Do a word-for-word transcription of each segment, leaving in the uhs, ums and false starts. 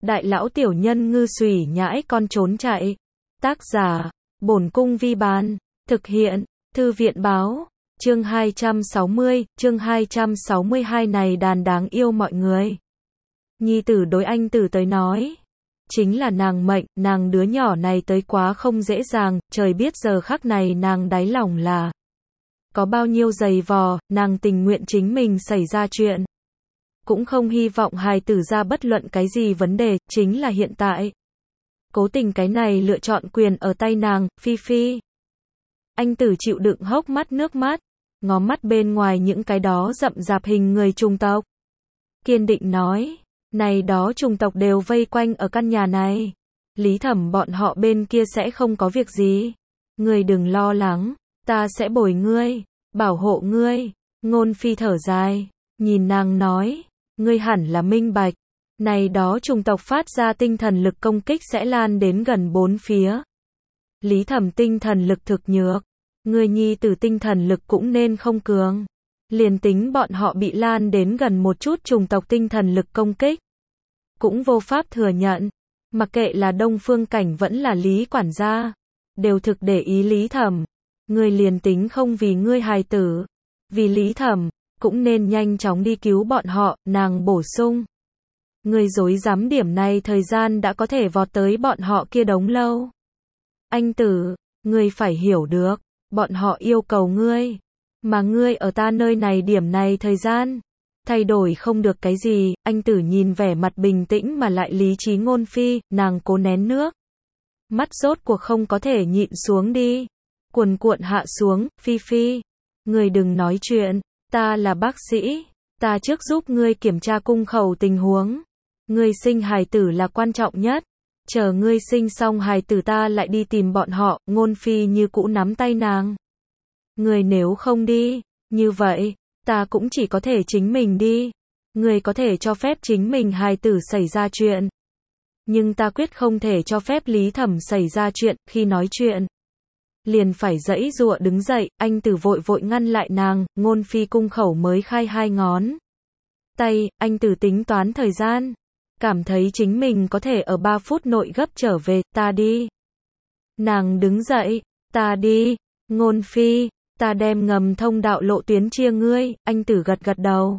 đại lão tiểu nhân ngư xùy nhãi con trốn chạy. Tác giả, Bổn Cung Vi Bán. Thực hiện, Thư viện Báo. Chương hai trăm sáu mươi, chương hai trăm sáu mươi hai này đàn đáng yêu mọi người. Nhi tử đối anh tử tới nói. Chính là nàng mệnh, nàng đứa nhỏ này tới quá không dễ dàng, trời biết giờ khắc này nàng đáy lòng là. Có bao nhiêu giày vò, nàng tình nguyện chính mình xảy ra chuyện. Cũng không hy vọng hài tử ra bất luận cái gì vấn đề, chính là hiện tại. Cố tình cái này lựa chọn quyền ở tay nàng, Phi Phi. Anh tử chịu đựng hốc mắt nước mắt, ngó mắt bên ngoài những cái đó rậm rạp hình người trùng tộc. Kiên định nói, này đó trùng tộc đều vây quanh ở căn nhà này. Lý Thẩm bọn họ bên kia sẽ không có việc gì. Ngươi đừng lo lắng, ta sẽ bồi ngươi, bảo hộ ngươi. Ngôn Phi thở dài, nhìn nàng nói, ngươi hẳn là minh bạch. Này đó trùng tộc phát ra tinh thần lực công kích sẽ lan đến gần bốn phía. Lý Thẩm tinh thần lực thực nhược, ngươi nhi tử tinh thần lực cũng nên không cường. Liền tính bọn họ bị lan đến gần một chút trùng tộc tinh thần lực công kích, cũng vô pháp thừa nhận. Mặc kệ là Đông Phương Cảnh vẫn là Lý quản gia, đều thực để ý Lý Thẩm. Ngươi liền tính không vì ngươi hài tử, vì Lý Thẩm, cũng nên nhanh chóng đi cứu bọn họ, nàng bổ sung. Ngươi dối dám điểm này thời gian đã có thể vọt tới bọn họ kia đống lâu. Anh tử, ngươi phải hiểu được, bọn họ yêu cầu ngươi, mà ngươi ở ta nơi này điểm này thời gian, thay đổi không được cái gì. Anh tử nhìn vẻ mặt bình tĩnh mà lại lý trí Ngôn Phi, nàng cố nén nước mắt rốt cuộc không có thể nhịn xuống đi, cuồn cuộn hạ xuống. Phi Phi, ngươi đừng nói chuyện, ta là bác sĩ, ta trước giúp ngươi kiểm tra cung khẩu tình huống. Ngươi sinh hài tử là quan trọng nhất, chờ ngươi sinh xong hài tử ta lại đi tìm bọn họ. Ngôn Phi như cũ nắm tay nàng. Ngươi nếu không đi, như vậy, ta cũng chỉ có thể chính mình đi. Ngươi có thể cho phép chính mình hài tử xảy ra chuyện, nhưng ta quyết không thể cho phép Lý Thẩm xảy ra chuyện. Khi nói chuyện, liền phải giãy giụa đứng dậy, anh tử vội vội ngăn lại nàng. Ngôn Phi cung khẩu mới khai hai ngón tay, anh tử tính toán thời gian, cảm thấy chính mình có thể ở ba phút nội gấp trở về. Ta đi. Nàng đứng dậy, ta đi. Ngôn Phi, ta đem ngầm thông đạo lộ tuyến chia ngươi. Anh tử gật gật đầu.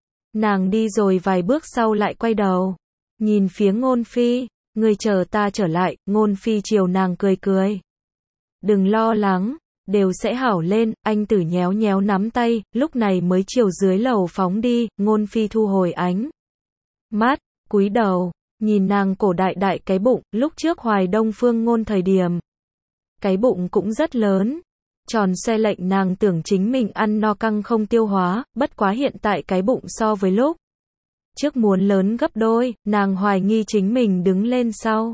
Nàng đi rồi vài bước sau lại quay đầu, nhìn phía Ngôn Phi, ngươi chờ ta trở lại. Ngôn Phi chiều nàng cười cười. Đừng lo lắng, đều sẽ hảo lên. Anh tử nhéo nhéo nắm tay, lúc này mới chiều dưới lầu phóng đi. Ngôn Phi thu hồi ánh mắt, cúi đầu, nhìn nàng cổ đại đại cái bụng, lúc trước hoài Đông Phương Ngôn thời điểm. Cái bụng cũng rất lớn, tròn xoe lệnh nàng tưởng chính mình ăn no căng không tiêu hóa, bất quá hiện tại cái bụng so với lúc trước muốn lớn gấp đôi, nàng hoài nghi chính mình đứng lên sau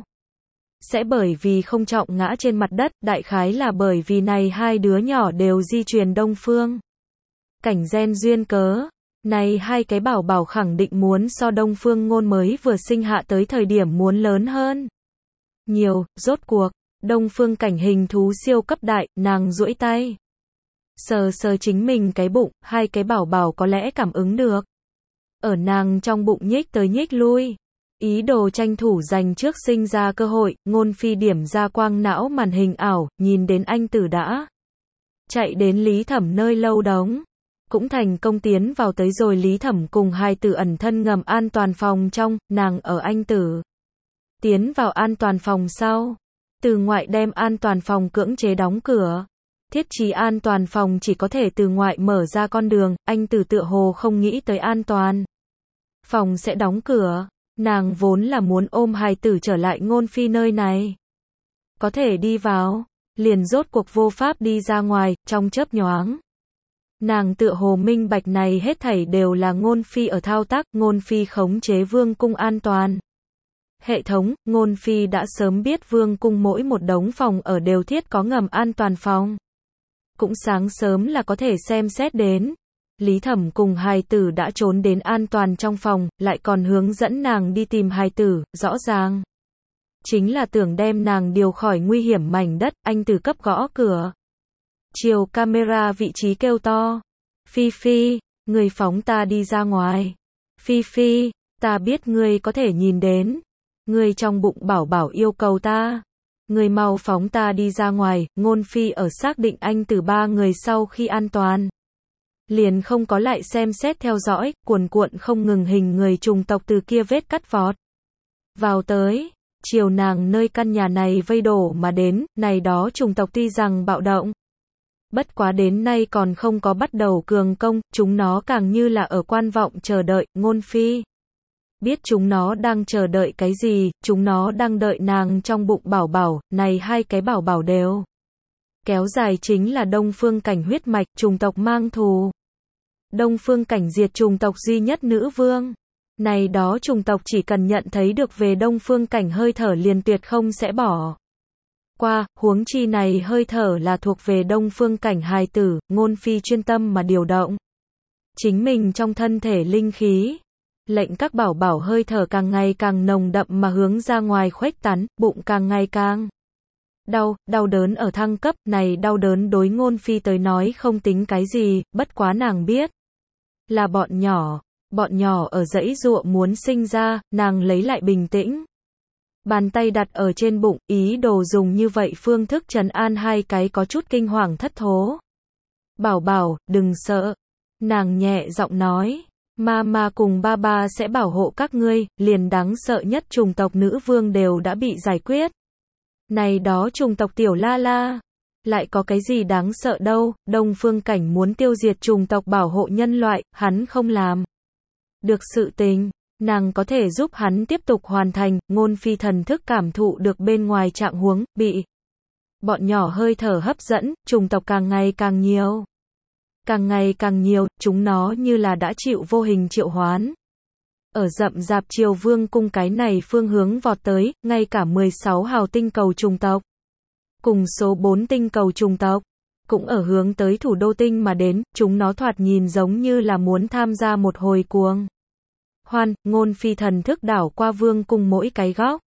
sẽ bởi vì không trọng ngã trên mặt đất, đại khái là bởi vì này hai đứa nhỏ đều di truyền Đông Phương Cảnh gen duyên cớ. Này hai cái bảo bảo khẳng định muốn so Đông Phương Ngôn mới vừa sinh hạ tới thời điểm muốn lớn hơn nhiều. Rốt cuộc, Đông Phương Cảnh hình thú siêu cấp đại, nàng duỗi tay sờ sờ chính mình cái bụng, hai cái bảo bảo có lẽ cảm ứng được, ở nàng trong bụng nhích tới nhích lui, ý đồ tranh thủ giành trước sinh ra cơ hội. Ngôn Phi điểm ra quang não màn hình ảo, nhìn đến anh tử đã chạy đến Lý Thẩm nơi lâu đống, cũng thành công tiến vào tới rồi Lý Thẩm cùng hai tử ẩn thân ngầm an toàn phòng trong. Nàng ở anh tử tiến vào an toàn phòng sau, từ ngoại đem an toàn phòng cưỡng chế đóng cửa, thiết trí an toàn phòng chỉ có thể từ ngoại mở ra con đường. Anh tử tựa hồ không nghĩ tới an toàn phòng sẽ đóng cửa, nàng vốn là muốn ôm hài tử trở lại Ngôn Phi nơi này, có thể đi vào, liền rốt cuộc vô pháp đi ra ngoài. Trong chớp nhoáng, nàng tựa hồ minh bạch này hết thảy đều là Ngôn Phi ở thao tác. Ngôn Phi khống chế Vương cung an toàn hệ thống. Ngôn Phi đã sớm biết Vương cung mỗi một đống phòng ở đều thiết có ngầm an toàn phòng, cũng sáng sớm là có thể xem xét đến. Lý Thẩm cùng hài tử đã trốn đến an toàn trong phòng, lại còn hướng dẫn nàng đi tìm hài tử, rõ ràng chính là tưởng đem nàng điều khỏi nguy hiểm mảnh đất. Anh tử cấp gõ cửa, chiều camera vị trí kêu to, Phi Phi, người phóng ta đi ra ngoài. Phi Phi, ta biết ngươi có thể nhìn đến, Người trong bụng bảo bảo yêu cầu ta. Người mau phóng ta đi ra ngoài, Ngôn Phi ở xác định anh từ ba người sau khi an toàn. Liền không có lại xem xét theo dõi, cuồn cuộn không ngừng hình người trùng tộc từ kia vết cắt vọt. Vào tới, chiều nàng nơi căn nhà này vây đổ mà đến, này đó trùng tộc tuy rằng bạo động. Bất quá đến nay còn không có bắt đầu cường công, chúng nó càng như là ở quan vọng chờ đợi, Ngôn Phi. Biết chúng nó đang chờ đợi cái gì, chúng nó đang đợi nàng trong bụng bảo bảo, này hai cái bảo bảo đều. Kéo dài chính là Đông Phương Cảnh huyết mạch, trùng tộc mang thù. Đông Phương Cảnh diệt trùng tộc duy nhất nữ vương. Này đó trùng tộc chỉ cần nhận thấy được về Đông Phương Cảnh hơi thở liền tuyệt không sẽ bỏ qua, huống chi này hơi thở là thuộc về Đông Phương Cảnh hài tử, Ngôn Phi chuyên tâm mà điều động. Chính mình trong thân thể linh khí. Lệnh các bảo bảo hơi thở càng ngày càng nồng đậm mà hướng ra ngoài khuếch tán, bụng càng ngày càng đau, đau đớn ở thăng cấp, này đau đớn đối Ngôn Phi tới nói không tính cái gì, bất quá nàng biết. Là bọn nhỏ, bọn nhỏ ở dãy dụa muốn sinh ra, nàng lấy lại bình tĩnh. Bàn tay đặt ở trên bụng, ý đồ dùng như vậy phương thức trấn an hai cái có chút kinh hoàng thất thố. Bảo bảo, đừng sợ. Nàng nhẹ giọng nói. Mama cùng ba ba sẽ bảo hộ các ngươi, liền đáng sợ nhất trùng tộc nữ vương đều đã bị giải quyết. Này đó trùng tộc tiểu la la, lại có cái gì đáng sợ đâu, Đông Phương Cảnh muốn tiêu diệt trùng tộc bảo hộ nhân loại, hắn không làm được sự tình, nàng có thể giúp hắn tiếp tục hoàn thành, Ngôn Phi thần thức cảm thụ được bên ngoài trạng huống, bị bọn nhỏ hơi thở hấp dẫn, trùng tộc càng ngày càng nhiều. Càng ngày càng nhiều, chúng nó như là đã chịu vô hình triệu hoán. Ở rậm rạp Triều Vương cung cái này phương hướng vọt tới, ngay cả mười sáu hào tinh cầu trùng tộc. Cùng số bốn tinh cầu trùng tộc, cũng ở hướng tới thủ đô tinh mà đến, chúng nó thoạt nhìn giống như là muốn tham gia một hồi cuồng hoan, Ngôn Phi thần thức đảo qua vương cung mỗi cái góc.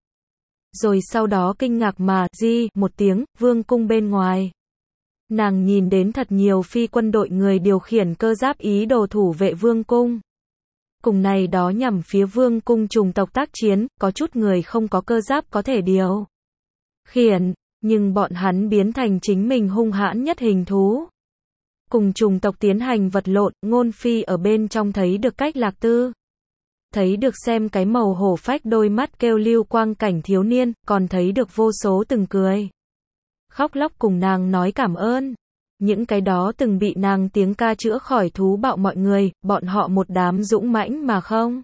Rồi sau đó kinh ngạc mà, di, một tiếng, vương cung bên ngoài. Nàng nhìn đến thật nhiều phi quân đội người điều khiển cơ giáp ý đồ thủ vệ vương cung. Cùng này đó nhằm phía vương cung trùng tộc tác chiến, có chút người không có cơ giáp có thể điều khiển, nhưng bọn hắn biến thành chính mình hung hãn nhất hình thú. Cùng trùng tộc tiến hành vật lộn, Ngôn Phi ở bên trong thấy được cách lạc tư. Thấy được xem cái màu hổ phách đôi mắt kêu lưu quang cảnh thiếu niên, còn thấy được vô số từng cười. Khóc lóc cùng nàng nói cảm ơn. Những cái đó từng bị nàng tiếng ca chữa khỏi thú bạo mọi người, bọn họ một đám dũng mãnh mà không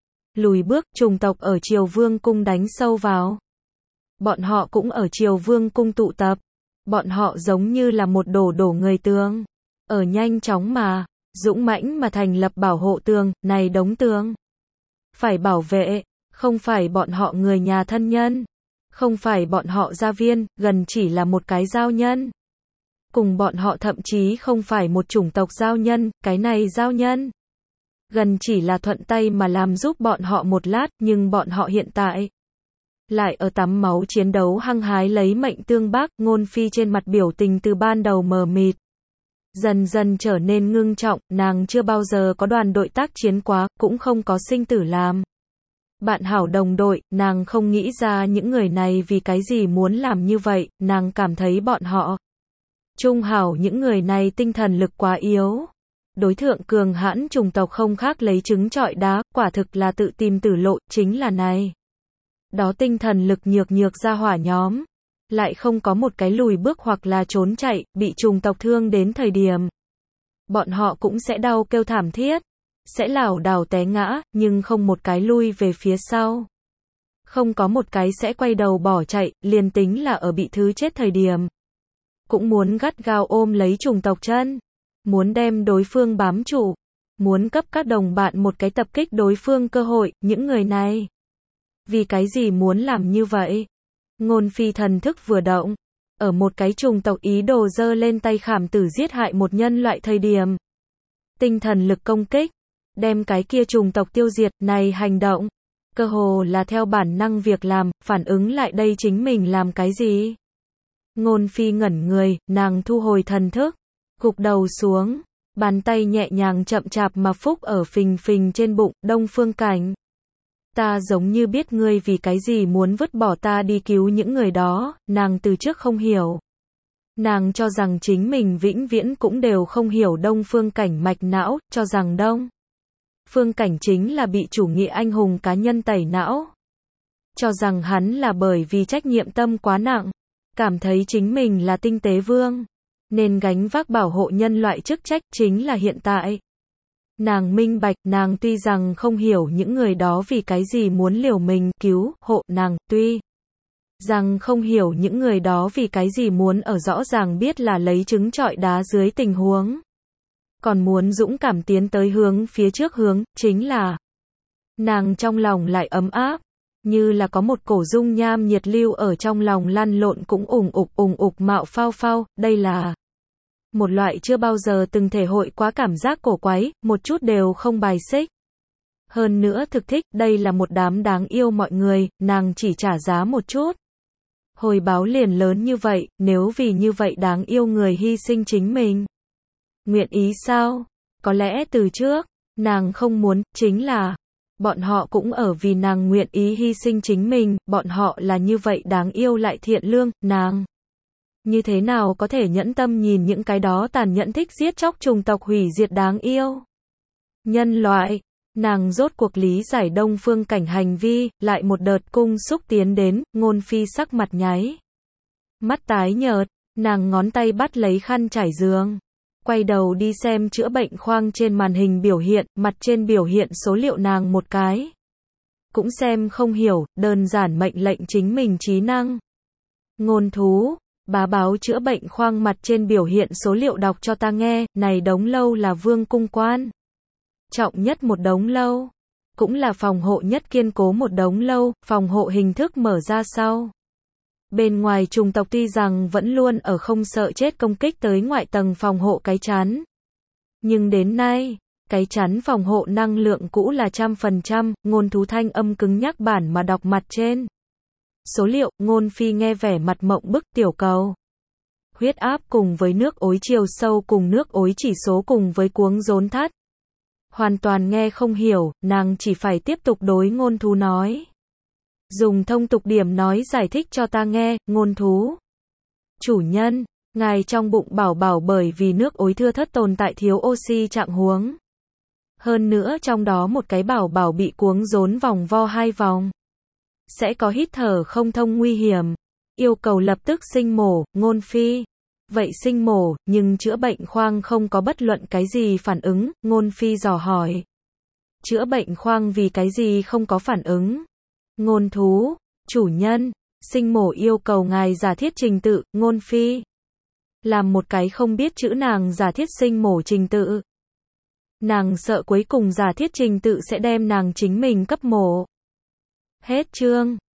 lùi bước, trùng tộc ở Triều Vương cung đánh sâu vào. Bọn họ cũng ở Triều Vương cung tụ tập. Bọn họ giống như là một đổ đổ người tường. Ở nhanh chóng mà, dũng mãnh mà thành lập bảo hộ tường, này đống tường. Phải bảo vệ, không phải bọn họ người nhà thân nhân. Không phải bọn họ gia viên, gần chỉ là một cái giao nhân. Cùng bọn họ thậm chí không phải một chủng tộc giao nhân, cái này giao nhân. Gần chỉ là thuận tay mà làm giúp bọn họ một lát, nhưng bọn họ hiện tại lại ở tắm máu chiến đấu hăng hái lấy mệnh tương bác, Ngôn Phi trên mặt biểu tình từ ban đầu mờ mịt. Dần dần trở nên ngưng trọng, nàng chưa bao giờ có đoàn đội tác chiến quá, cũng không có sinh tử làm bạn hảo đồng đội, nàng không nghĩ ra những người này vì cái gì muốn làm như vậy, nàng cảm thấy bọn họ trung hảo những người này tinh thần lực quá yếu. Đối thượng cường hãn trùng tộc không khác lấy trứng trọi đá, quả thực là tự tìm tử lộ, chính là này. Đó tinh thần lực nhược nhược ra hỏa nhóm. Lại không có một cái lùi bước hoặc là trốn chạy, bị trùng tộc thương đến thời điểm. Bọn họ cũng sẽ đau kêu thảm thiết. Sẽ lảo đảo té ngã, nhưng không một cái lui về phía sau. Không có một cái sẽ quay đầu bỏ chạy, liền tính là ở bị thứ chết thời điểm. Cũng muốn gắt gao ôm lấy trùng tộc chân. Muốn đem đối phương bám trụ. Muốn cấp các đồng bạn một cái tập kích đối phương cơ hội, những người này. Vì cái gì muốn làm như vậy? Ngôn Phi thần thức vừa động. Ở một cái trùng tộc ý đồ giơ lên tay khảm tử giết hại một nhân loại thời điểm. Tinh thần lực công kích. Đem cái kia trùng tộc tiêu diệt, này hành động. Cơ hồ là theo bản năng việc làm, phản ứng lại đây chính mình làm cái gì? Ngôn Phi ngẩn người, nàng thu hồi thần thức. Gục đầu xuống. Bàn tay nhẹ nhàng chậm chạp mà phúc ở phình phình trên bụng, Đông Phương Cảnh. Ta giống như biết ngươi vì cái gì muốn vứt bỏ ta đi cứu những người đó, nàng từ trước không hiểu. Nàng cho rằng chính mình vĩnh viễn cũng đều không hiểu Đông Phương Cảnh mạch não, cho rằng Đông Phương Cảnh chính là bị chủ nghĩa anh hùng cá nhân tẩy não. Cho rằng hắn là bởi vì trách nhiệm tâm quá nặng, cảm thấy chính mình là tinh tế vương, nên gánh vác bảo hộ nhân loại chức trách chính là hiện tại. Nàng minh bạch, nàng tuy rằng không hiểu những người đó vì cái gì muốn liều mình cứu, hộ nàng, tuy rằng không hiểu những người đó vì cái gì muốn ở rõ ràng biết là lấy trứng trọi đá dưới tình huống. Còn muốn dũng cảm tiến tới hướng phía trước hướng, chính là nàng trong lòng lại ấm áp, như là có một cổ dung nham nhiệt lưu ở trong lòng lăn lộn cũng ủng ục ủng ục mạo phao phao, đây là một loại chưa bao giờ từng thể hội quá cảm giác cổ quái, một chút đều không bài xích. Hơn nữa thực thích, đây là một đám đáng yêu mọi người, nàng chỉ trả giá một chút. Hồi báo liền lớn như vậy, nếu vì như vậy đáng yêu người hy sinh chính mình. Nguyện ý sao? Có lẽ từ trước, nàng không muốn, chính là bọn họ cũng ở vì nàng nguyện ý hy sinh chính mình, bọn họ là như vậy đáng yêu lại thiện lương, nàng như thế nào có thể nhẫn tâm nhìn những cái đó tàn nhẫn thích giết chóc chủng tộc hủy diệt đáng yêu nhân loại. Nàng rốt cuộc lý giải Đông Phương Cảnh hành vi, lại một đợt cung xúc tiến đến, Ngôn Phi sắc mặt nháy mắt tái nhợt, nàng ngón tay bắt lấy khăn trải giường, quay đầu đi xem chữa bệnh khoang trên màn hình biểu hiện, mặt trên biểu hiện số liệu nàng một cái cũng xem không hiểu, đơn giản mệnh lệnh chính mình trí năng. Ngôn thú, bá báo chữa bệnh khoang mặt trên biểu hiện số liệu đọc cho ta nghe, này đống lâu là vương cung quan trọng nhất một đống lâu, cũng là phòng hộ nhất kiên cố một đống lâu, phòng hộ hình thức mở ra sau. Bên ngoài chủng tộc tuy rằng vẫn luôn ở không sợ chết công kích tới ngoại tầng phòng hộ cái chắn. Nhưng đến nay, cái chắn phòng hộ năng lượng cũ là trăm phần trăm, Ngôn thú thanh âm cứng nhắc bản mà đọc mặt trên. Số liệu, Ngôn Phi nghe vẻ mặt mộng bức tiểu cầu. Huyết áp cùng với nước ối chiều sâu cùng nước ối chỉ số cùng với cuống rốn thắt. Hoàn toàn nghe không hiểu, nàng chỉ phải tiếp tục đối ngôn thú nói. Dùng thông tục điểm nói giải thích cho ta nghe, ngôn thú. Chủ nhân, ngài trong bụng bảo bảo bởi vì nước ối thưa thất tồn tại thiếu oxy trạng huống. Hơn nữa trong đó một cái bảo bảo bị cuống rốn vòng vo hai vòng. Sẽ có hít thở không thông nguy hiểm. Yêu cầu lập tức sinh mổ, Ngôn Phi. Vậy sinh mổ, nhưng chữa bệnh khoang không có bất luận cái gì phản ứng, Ngôn Phi dò hỏi. Chữa bệnh khoang vì cái gì không có phản ứng? Ngôn thú, chủ nhân, sinh mổ yêu cầu ngài giả thiết trình tự, Ngôn Phi. Làm một cái không biết chữ nàng giả thiết sinh mổ trình tự. Nàng sợ cuối cùng giả thiết trình tự sẽ đem nàng chính mình cấp mổ. Hết chương.